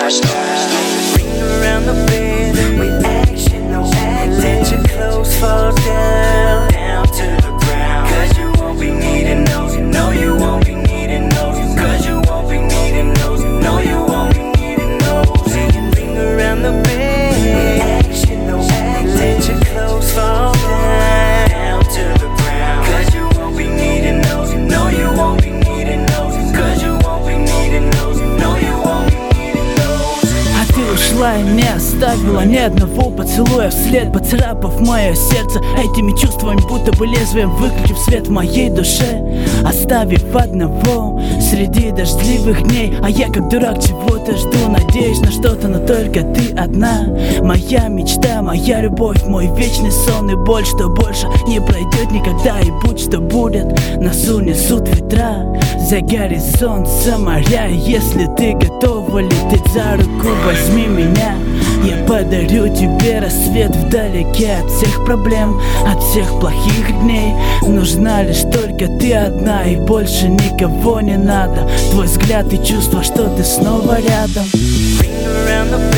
Ring around the bed with action, no act. Let your clothes fall down to the ground. Cause you won't be needing those. You know you won't be needing those. Cause you won't be needing those. You know you won't be needing those. Singing ring around the bed with action, no act. Let your clothes fall down to the ground. Cause you won't be needing those. You know you won't be needing those. Cause you won't be needing those. You know you won't be needing those. А ты ушла и не оставила ни одного поцелуя вслед, поцарапав мое сердце этими чувствами, будто бы лезвием выключив свет в моей душе, оставив одного среди дождливых дней. А я как дурак чего-то жду, надеюсь на что-то, но только ты одна. Моя мечта, моя любовь, мой вечный сон и боль, что больше не пройдет никогда. И будь что будет, нас унесут ветра за горизонт, за моря. Если ты готова лететь за руку, возьми меня. Я подарю тебе рассвет вдалеке от всех проблем, от всех плохих дней. Нужна лишь только ты одна, и больше никого не надо. Твой взгляд и чувство, что ты снова рядом. Ring around the